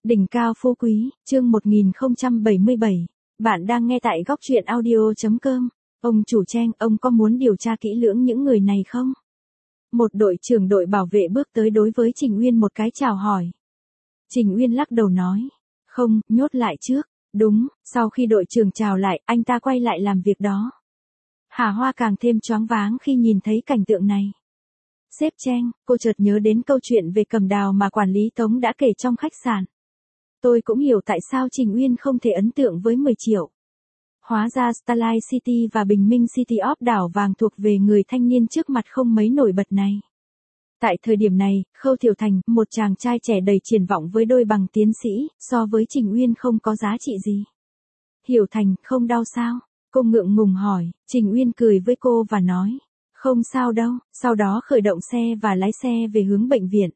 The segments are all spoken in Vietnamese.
Đỉnh cao phú quý, chương 1077. Bạn đang nghe tại góc truyện audio.com. Ông chủ Trang, ông có muốn điều tra kỹ lưỡng những người này không? Một đội trưởng đội bảo vệ bước tới đối với Trình Uyên một cái chào hỏi. Trình Uyên lắc đầu nói. Không, nhốt lại trước. Đúng, sau khi đội trưởng chào lại, anh ta quay lại làm việc đó. Hà Hoa càng thêm choáng váng khi nhìn thấy cảnh tượng này. Sếp Trang, cô chợt nhớ đến câu chuyện về cầm đào mà quản lý Tống đã kể trong khách sạn. Tôi cũng hiểu tại sao Trình Uyên không thể ấn tượng với 10 triệu. Hóa ra Starlight City và Bình Minh City of đảo vàng thuộc về người thanh niên trước mặt không mấy nổi bật này. Tại thời điểm này, Khâu Thiểu Thành, một chàng trai trẻ đầy triển vọng với đôi bằng tiến sĩ, so với Trình Uyên không có giá trị gì. Hiểu Thành, không đau sao? Cô ngượng ngùng hỏi, Trình Uyên cười với cô và nói. Không sao đâu, sau đó khởi động xe và lái xe về hướng bệnh viện.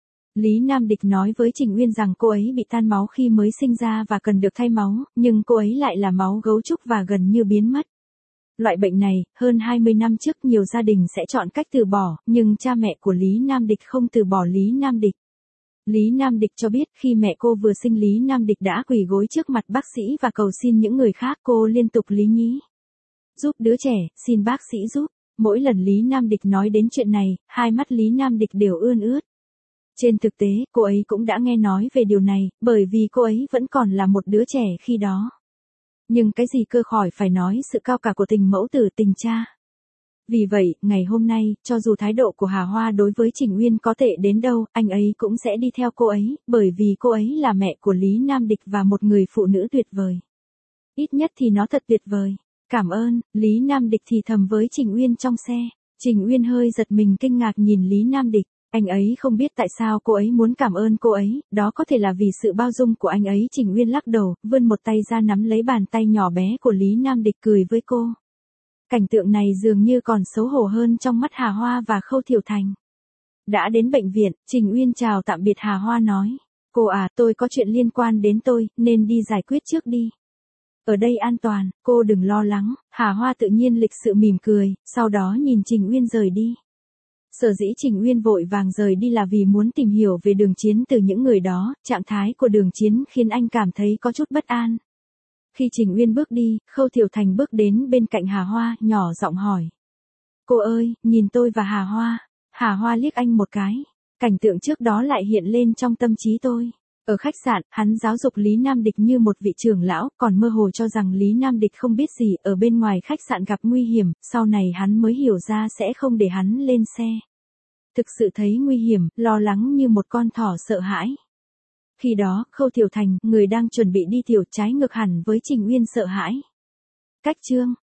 Lý Nam Địch nói với Trình Uyên rằng cô ấy bị tan máu khi mới sinh ra và cần được thay máu, nhưng cô ấy lại là máu gấu trúc và gần như biến mất. Loại bệnh này, hơn 20 năm trước nhiều gia đình sẽ chọn cách từ bỏ, nhưng cha mẹ của Lý Nam Địch không từ bỏ Lý Nam Địch. Lý Nam Địch cho biết khi mẹ cô vừa sinh Lý Nam Địch đã quỳ gối trước mặt bác sĩ và cầu xin những người khác, cô liên tục lý nhí. Giúp đứa trẻ, xin bác sĩ giúp. Mỗi lần Lý Nam Địch nói đến chuyện này, hai mắt Lý Nam Địch đều ươn ướt. Trên thực tế, cô ấy cũng đã nghe nói về điều này, bởi vì cô ấy vẫn còn là một đứa trẻ khi đó. Nhưng cái gì cơ khỏi phải nói sự cao cả của tình mẫu tử tình cha. Vì vậy, ngày hôm nay, cho dù thái độ của Hà Hoa đối với Trình Uyên có tệ đến đâu, anh ấy cũng sẽ đi theo cô ấy, bởi vì cô ấy là mẹ của Lý Nam Địch và một người phụ nữ tuyệt vời. Ít nhất thì nó thật tuyệt vời. Cảm ơn, Lý Nam Địch thì thầm với Trình Uyên trong xe. Trình Uyên hơi giật mình kinh ngạc nhìn Lý Nam Địch. Anh ấy không biết tại sao cô ấy muốn cảm ơn cô ấy, đó có thể là vì sự bao dung của anh ấy. Trình Uyên lắc đầu, vươn một tay ra nắm lấy bàn tay nhỏ bé của Lý Nam Địch cười với cô. Cảnh tượng này dường như còn xấu hổ hơn trong mắt Hà Hoa và Khâu Thiểu Thành. Đã đến bệnh viện, Trình Uyên chào tạm biệt Hà Hoa nói. Cô à, tôi có chuyện liên quan đến tôi, nên đi giải quyết trước đi. Ở đây an toàn, cô đừng lo lắng. Hà Hoa tự nhiên lịch sự mỉm cười, sau đó nhìn Trình Uyên rời đi. Sở dĩ Trình Uyên vội vàng rời đi là vì muốn tìm hiểu về Đường Chiến từ những người đó, trạng thái của Đường Chiến khiến anh cảm thấy có chút bất an. Khi Trình Uyên bước đi, Khâu Thiểu Thành bước đến bên cạnh Hà Hoa, nhỏ giọng hỏi. Cô ơi, nhìn tôi và Hà Hoa. Hà Hoa liếc anh một cái. Cảnh tượng trước đó lại hiện lên trong tâm trí tôi. Ở khách sạn, hắn giáo dục Lý Nam Địch như một vị trưởng lão, còn mơ hồ cho rằng Lý Nam Địch không biết gì, ở bên ngoài khách sạn gặp nguy hiểm, sau này hắn mới hiểu ra sẽ không để hắn lên xe. Thực sự thấy nguy hiểm, lo lắng như một con thỏ sợ hãi. Khi đó, Khâu Thiểu Thành, người đang chuẩn bị đi tiểu trái ngược hẳn với Trình Uyên sợ hãi. Cách chương